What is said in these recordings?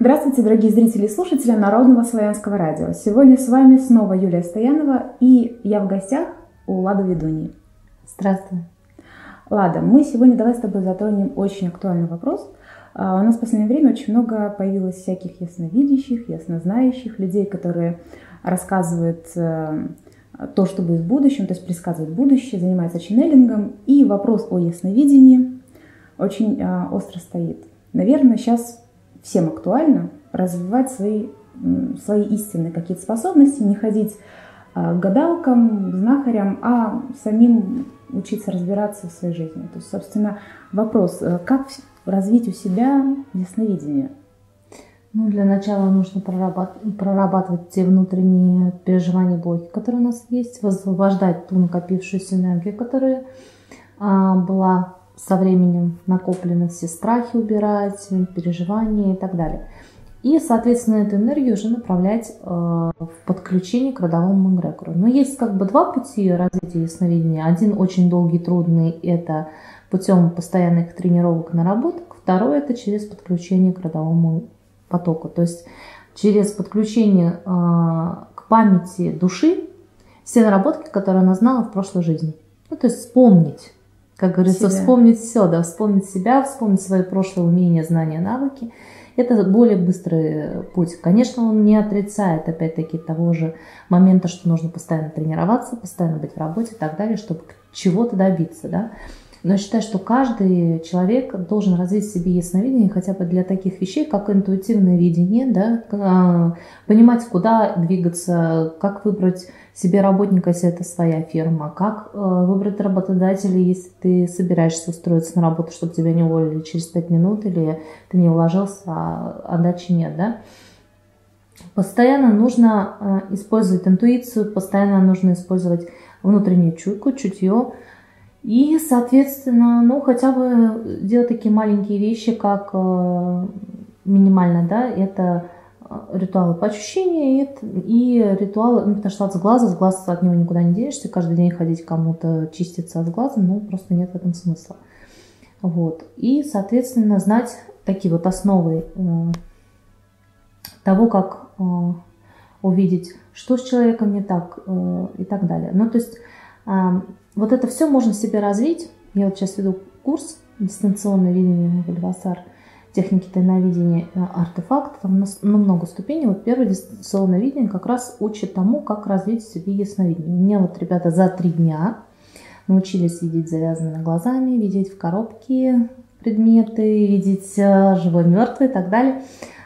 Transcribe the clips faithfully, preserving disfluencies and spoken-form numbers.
Здравствуйте, дорогие зрители и слушатели Народного славянского радио. Сегодня с вами снова Юлия Стоянова, и я в гостях у Лады Ведуньи. Здравствуй. Лада, мы сегодня давай с тобой затронем очень актуальный вопрос. У нас в последнее время очень много появилось всяких ясновидящих, яснознающих людей, которые рассказывают то, что будет в будущем, то есть предсказывают будущее, занимаются ченнелингом. И вопрос о ясновидении очень остро стоит. Наверное, сейчас всем актуально развивать свои, свои истинные какие-то способности, не ходить к гадалкам, знахарям, а самим учиться разбираться в своей жизни. То есть, собственно, вопрос, как развить у себя ясновидение? Ну, для начала нужно прорабатывать, прорабатывать те внутренние переживания, блоки, которые у нас есть, высвобождать ту накопившуюся энергию, которая а, была со временем накоплена, все страхи убирать, переживания и так далее. И, соответственно, эту энергию уже направлять э, в подключение к родовому эгрегору. Но есть как бы два пути развития ясновидения. Один очень долгий, трудный, это путем постоянных тренировок, наработок. Второй это через подключение к родовому потоку. То есть через подключение э, к памяти души все наработки, которые она знала в прошлой жизни. Ну, то есть вспомнить. Как говорится, себя. вспомнить все, да, вспомнить себя, вспомнить свои прошлые умения, знания, навыки. Это более быстрый путь. Конечно, он не отрицает, опять-таки, того же момента, что нужно постоянно тренироваться, постоянно быть в работе и так далее, чтобы чего-то добиться, да. Но я считаю, что каждый человек должен развить в себе ясновидение хотя бы для таких вещей, как интуитивное видение, да, понимать, куда двигаться, как выбрать себе работника, если это своя фирма, как выбрать работодателя, если ты собираешься устроиться на работу, чтобы тебя не уволили через пять минут, или ты не вложился, а отдачи нет, да. Постоянно нужно использовать интуицию, постоянно нужно использовать внутреннюю чуйку, чутье. И, соответственно, ну, хотя бы делать такие маленькие вещи, как э, минимально, да, это ритуалы по ощущениям и, и ритуалы, ну, потому что от глаза, с глаз от него никуда не денешься, каждый день ходить кому-то чиститься от глаза, ну, просто нет в этом смысла. Вот. И, соответственно, знать такие вот основы э, того, как э, увидеть, что с человеком не так э, и так далее. Ну, то есть э, вот это все можно себе развить. Я вот сейчас веду курс дистанционное видение Вальвасар, техники тайновидения, артефакт, там ну, много ступеней. Вот первое дистанционное видение как раз учит тому, как развить в себе ясновидение. У меня вот ребята за три дня научились видеть завязанными глазами, видеть в коробке предметы, видеть живой, мертвый и так далее.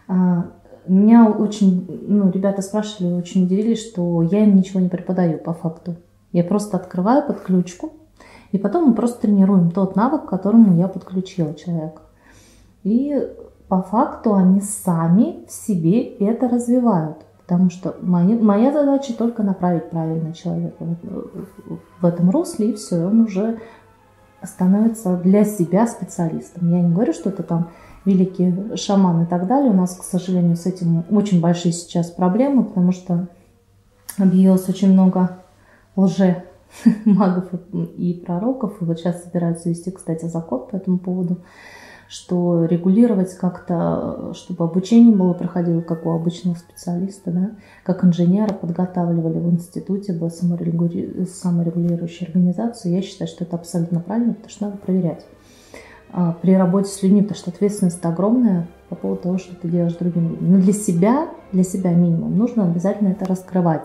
Меня очень, ну, ребята спрашивали, очень удивились, что я им ничего не преподаю по факту. Я просто открываю под ключку, и потом мы просто тренируем тот навык, к которому я подключила человека. И по факту они сами в себе это развивают, потому что моя, моя задача только направить правильно человека в этом русле, и все, он уже становится для себя специалистом. Я не говорю, что это там великий шаман и так далее. У нас, к сожалению, с этим очень большие сейчас проблемы, потому что объявилось очень много лже магов и пророков. И вот сейчас собираются вести, кстати, закон по этому поводу, что регулировать как-то, чтобы обучение было проходило как у обычного специалиста, да, как инженера подготавливали в институте, была саморегули... саморегулирующая организация. Я считаю, что это абсолютно правильно, потому что надо проверять а, при работе с людьми, потому что ответственность огромная по поводу того, что ты делаешь другим людям. Но для себя, для себя минимум, нужно обязательно это раскрывать.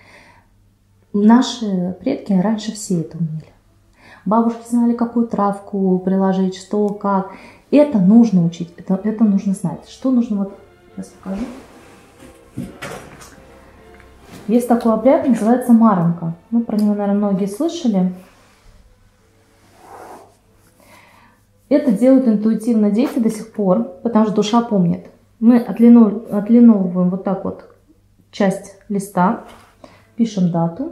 Наши предки раньше все это умели. Бабушки знали, какую травку приложить, что, как. Это нужно учить, это, это нужно знать. Что нужно, вот, сейчас покажу. Есть такой обряд, называется маранка. Ну, про него, наверное, многие слышали. Это делают интуитивно дети до сих пор, потому что душа помнит. Мы отлиновываем вот так вот часть листа, пишем дату,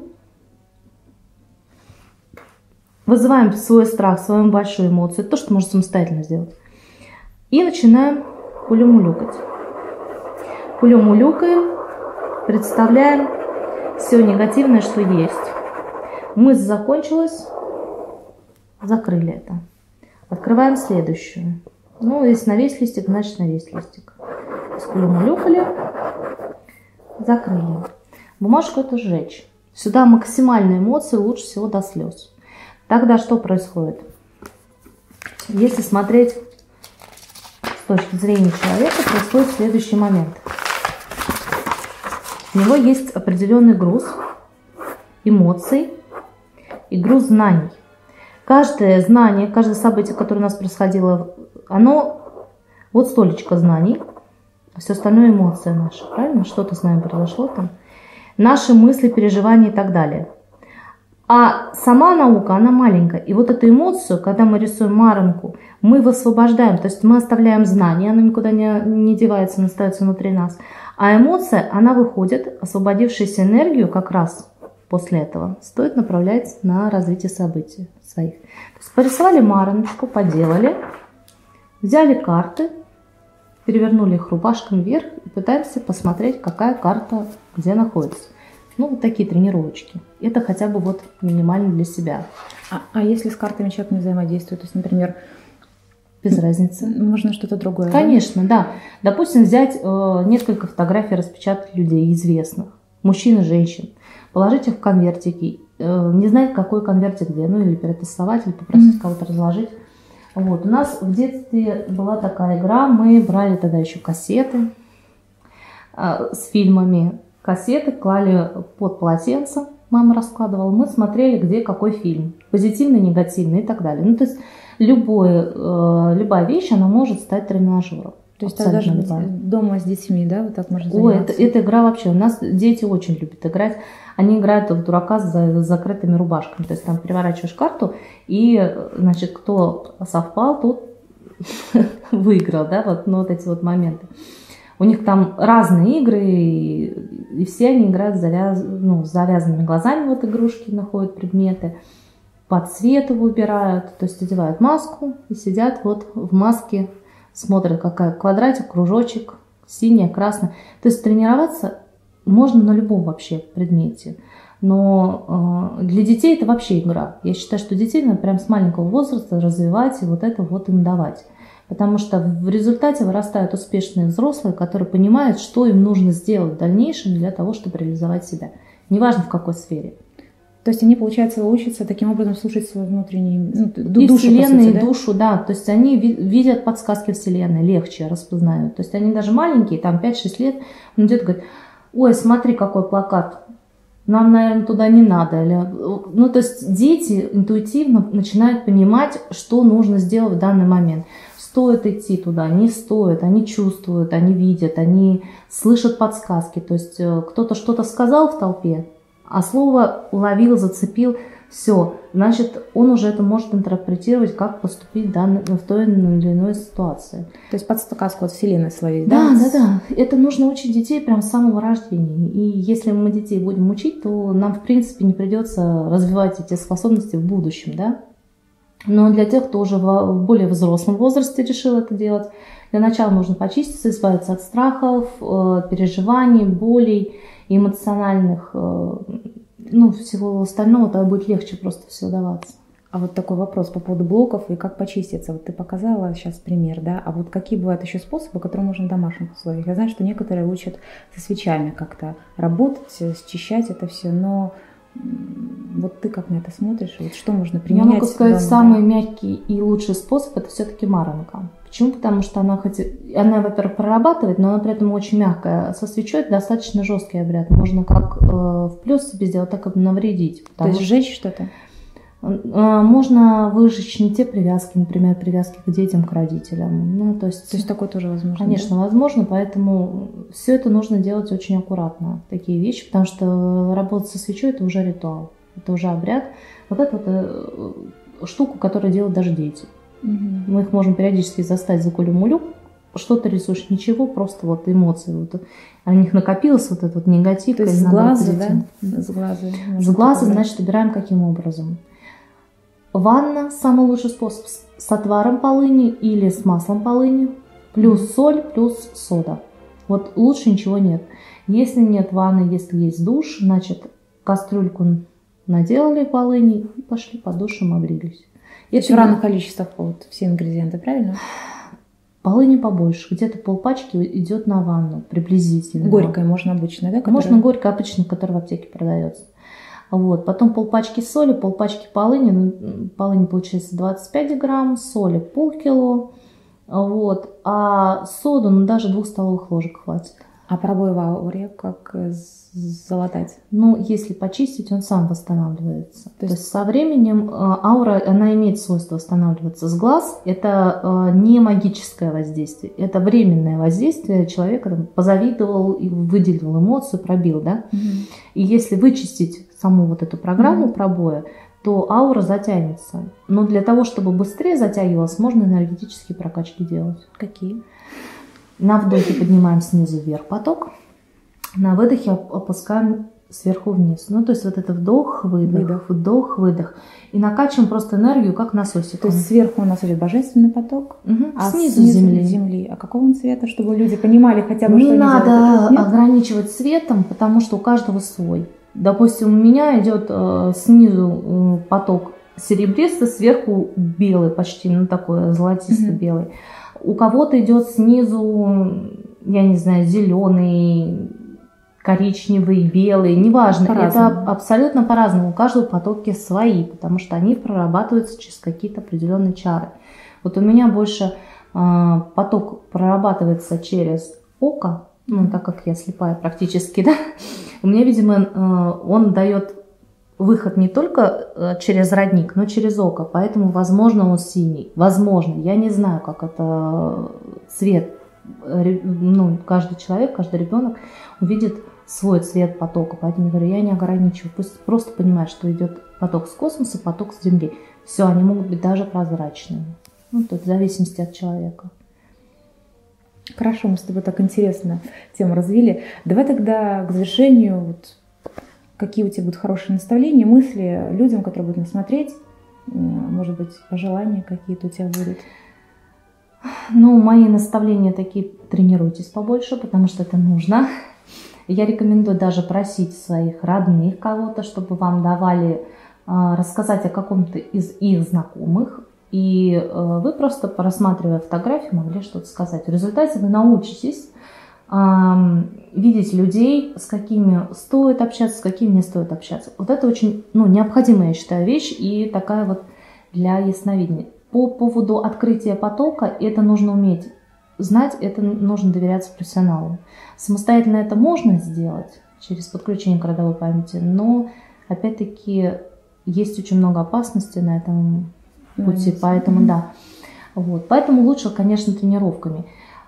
вызываем свой страх, свою большую эмоцию, это то, что можно самостоятельно сделать. И начинаем пулемулюкать. Пулемулюкаем, представляем все негативное, что есть. Мысль закончилась, закрыли это. Открываем следующую. Ну, если на весь листик, значит на весь листик. скулюмулюкали, закрыли. Бумажку эту сжечь. Сюда максимальные эмоции, лучше всего до слез. Тогда что происходит? Если смотреть с точки зрения человека, происходит следующий момент. У него есть определенный груз эмоций и груз знаний. Каждое знание, каждое событие, которое у нас происходило, оно вот столечко знаний, а все остальное эмоции наши, правильно? Что-то с нами произошло там. Наши мысли, переживания и так далее. А сама наука, она маленькая. И вот эту эмоцию, когда мы рисуем маранку, мы высвобождаем. То есть мы оставляем знание, оно никуда не, не девается, оно остается внутри нас. А эмоция, она выходит, освободившуюся энергию как раз после этого стоит направлять на развитие событий своих. То есть порисовали мараночку, поделали, взяли карты, перевернули их рубашками вверх и пытаемся посмотреть, какая карта где находится. Ну, вот такие тренировочки. Это хотя бы вот минимально для себя. А, а если с картами человек не взаимодействует, то есть, например, без разницы. Можно что-то другое? Конечно, да. да. Допустим, взять э, несколько фотографий, распечатать людей известных, мужчин и женщин, положить их в конвертики, э, не знать, какой конвертик где, ну или перетасовать, или попросить mm-hmm. кого-то разложить. Вот. У нас в детстве была такая игра, мы брали тогда еще кассеты э, с фильмами. Кассеты клали под полотенце, мама раскладывала, мы смотрели, где какой фильм, позитивный, негативный и так далее. Ну, то есть любое, э, любая вещь, она может стать тренажером. То есть так даже быть дома с детьми, да, вот так можно заниматься? Ой, это, это игра вообще, у нас дети очень любят играть, они играют в дурака с, с закрытыми рубашками, то есть там переворачиваешь карту, и, значит, кто совпал, тот выиграл, да, вот, ну, вот эти вот моменты. У них там разные игры, и, и все они играют с, завяз... ну, с завязанными глазами, вот игрушки находят предметы, по цвету выбирают, то есть одевают маску и сидят вот в маске, смотрят, какая квадратик, кружочек, синяя, красная. То есть тренироваться можно на любом вообще предмете. Но э, для детей это вообще игра. Я считаю, что детей надо прям с маленького возраста развивать и вот это вот им давать. Потому что в результате вырастают успешные взрослые, которые понимают, что им нужно сделать в дальнейшем для того, чтобы реализовать себя. Неважно в какой сфере. То есть они, получается, учатся таким образом слушать свой внутренний, ну, и душу, вселенную, сути, и да? душу, да. То есть они видят подсказки вселенной, легче распознают. То есть они даже маленькие, там пять-шесть лет, он идет и говорит: ой, смотри, какой плакат, нам, наверное, туда не надо. Ну, то есть дети интуитивно начинают понимать, что нужно сделать в данный момент. Стоит идти туда, не стоит, они чувствуют, они видят, они слышат подсказки. То есть кто-то что-то сказал в толпе, а слово уловил, зацепил, все, значит, он уже это может интерпретировать, как поступить в, данной, в той или иной ситуации. То есть подсказку от вселенной словить, да? Да, да, да. Это нужно учить детей прямо с самого рождения. И если мы детей будем учить, то нам, в принципе, не придется развивать эти способности в будущем, да. Но для тех, кто уже в более взрослом возрасте решил это делать, для начала нужно почиститься, избавиться от страхов, переживаний, болей, эмоциональных, ну, всего остального, тогда будет легче просто все даваться. А вот такой вопрос по поводу блоков и как почиститься. Вот ты показала сейчас пример, да? А вот какие бывают еще способы, которые можно в домашних условиях? Я знаю, что некоторые учат со свечами как-то работать, счищать это все, но вот ты как на это смотришь? Вот что можно применять? Я могу сказать, дома, самый да? мягкий и лучший способ – это все-таки маранка. Почему? Потому что она, хоть, она, во-первых, прорабатывает, но она при этом очень мягкая. Со свечой это достаточно жесткий обряд. Можно как э, в плюс себе сделать, так и навредить. То есть сжечь что-то? Э, можно выжечь не те привязки, например, привязки к детям, к родителям. Ну, то есть, то есть такое тоже возможно? Конечно, да? возможно, поэтому все это нужно делать очень аккуратно, такие вещи, потому что работа со свечой – это уже ритуал, это уже обряд. Вот это вот э, штуку, которую делают даже дети. Угу. Мы их можем периодически застать за кулю-мулю, что-то рисуешь, ничего, просто вот эмоции. Вот, у них накопилось вот этот вот негатив. То есть с глаза, да? С глаза. С глаза, значит, убираем каким образом? Ванна – самый лучший способ с отваром полыни или с маслом полыни, плюс mm-hmm. соль, плюс сода. Вот лучше ничего нет. Если нет ванны, если есть душ, значит, кастрюльку наделали полыни и пошли под душем, обрились. Это в равных количествах вот, все ингредиенты, правильно? полыни побольше, где-то полпачки идет на ванну приблизительно. Горькая можно обычно, да? Которая... Можно горькая обычная, которая в аптеке продается. Вот. Потом полпачки соли, полпачки полыни. Ну, полыни получается двадцать пять грамм, соли полкило. Вот. А соду, ну, даже двух столовых ложек хватит. А пробой в ауре как залатать? Ну, если почистить, он сам восстанавливается. То, То есть... есть со временем аура, она имеет свойство восстанавливаться. С глаз это не магическое воздействие, это временное воздействие. Человека там позавидовал, выделил эмоцию, пробил, да? Угу. И если вычистить саму вот эту программу угу. пробоя, то аура затянется. Но для того, чтобы быстрее затягивалась, можно энергетические прокачки делать. Какие? На вдохе поднимаем снизу вверх поток, на выдохе опускаем сверху вниз. Ну, то есть вот это вдох, выдох, выдох, вдох, выдох. И накачиваем просто энергию, как насосик. То есть сверху у нас идет божественный поток, угу. а снизу, снизу земли. земли. А какого он цвета, чтобы люди понимали хотя бы, Не что они делают? Не надо ограничивать цветом, потому что у каждого свой. Допустим, у меня идет э, снизу э, поток серебристый, сверху белый, почти, ну, такой золотисто-белый. Угу. У кого-то идет снизу, я не знаю, зеленый, коричневый, белый, неважно. По-разному. Это абсолютно по-разному. У каждого потоки свои, потому что они прорабатываются через какие-то определенные чары. Вот у меня больше э, поток прорабатывается через око, ну, так как я слепая практически, да. У меня, видимо, э, он дает выход не только через родник, но через око, поэтому, возможно, он синий. Возможно, я не знаю, как это цвет. Ну, каждый человек, каждый ребенок увидит свой цвет потока, поэтому говорю, я не ограничиваю. Пусть просто понимает, что идет поток с космоса, поток с Земли. Все, они могут быть даже прозрачными. Ну, тут в зависимости от человека. Хорошо, мы с тобой так интересно тему развили. Давай тогда к завершению, вот, какие у тебя будут хорошие наставления, мысли людям, которые будут нас смотреть, может быть, пожелания какие-то у тебя будут? Ну, мои наставления такие: тренируйтесь побольше, потому что это нужно. Я рекомендую даже просить своих родных кого-то, чтобы вам давали рассказать о каком-то из их знакомых. И вы просто, просматривая фотографии, могли что-то сказать. В результате вы научитесь видеть людей, с какими стоит общаться, с какими не стоит общаться. Вот это очень, ну, необходимая, я считаю, вещь и такая вот для ясновидения. По поводу открытия потока, это нужно уметь знать, это нужно доверяться профессионалу. Самостоятельно это можно сделать через подключение к родовой памяти, но опять-таки есть очень много опасностей на этом пути, mm-hmm. поэтому mm-hmm. да. Вот. Поэтому лучше, конечно, тренировками.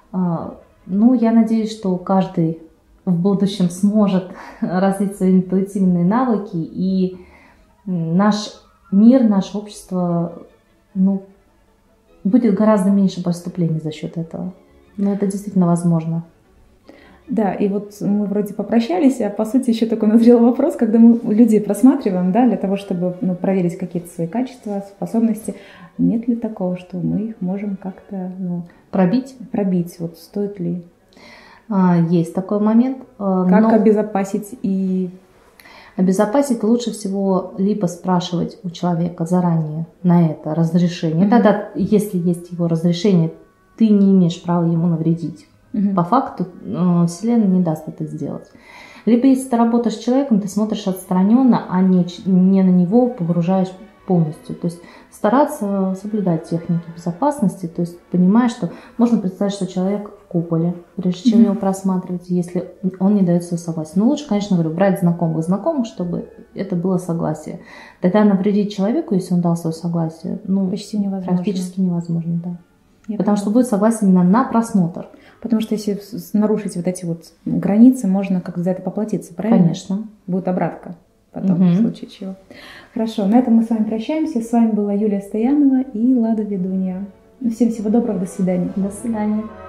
Ну, я надеюсь, что каждый в будущем сможет развить свои интуитивные навыки, и наш мир, наше общество, ну, будет гораздо меньше преступлений за счет этого. Но это действительно возможно. Да, и вот мы вроде попрощались, а по сути еще такой назрел вопрос, когда мы людей просматриваем, да, для того, чтобы, ну, проверить какие-то свои качества, способности. Нет ли такого, что мы их можем как-то, ну, пробить? Пробить, вот стоит ли? А, есть такой момент. Как но... обезопасить и... Обезопасить лучше всего либо спрашивать у человека заранее на это разрешение. Mm-hmm. Тогда, если есть его разрешение, ты не имеешь права ему навредить. Mm-hmm. По факту Вселенная не даст это сделать. Либо если ты работаешь с человеком, ты смотришь отстраненно, а не, не на него погружаешь полностью. То есть стараться соблюдать техники безопасности, то есть понимая, что можно представить, что человек в куполе, прежде чем mm-hmm. его просматривать, если он не дает свое согласие. Но лучше, конечно, говорю, брать знакомых знакомых, чтобы это было согласие. Тогда навредить человеку, если он дал свое согласие, ну, почти невозможно. Практически невозможно, да. Я Потому понимаю. Что будет согласие именно на просмотр. Потому что если нарушить вот эти вот границы, можно как-то за это поплатиться, правильно? Конечно. Будет обратка потом, угу. в случае чего. Хорошо, на этом мы с вами прощаемся. С вами была Юлия Стоянова и Лада Ведунья. Всем всего доброго, до свидания. До свидания.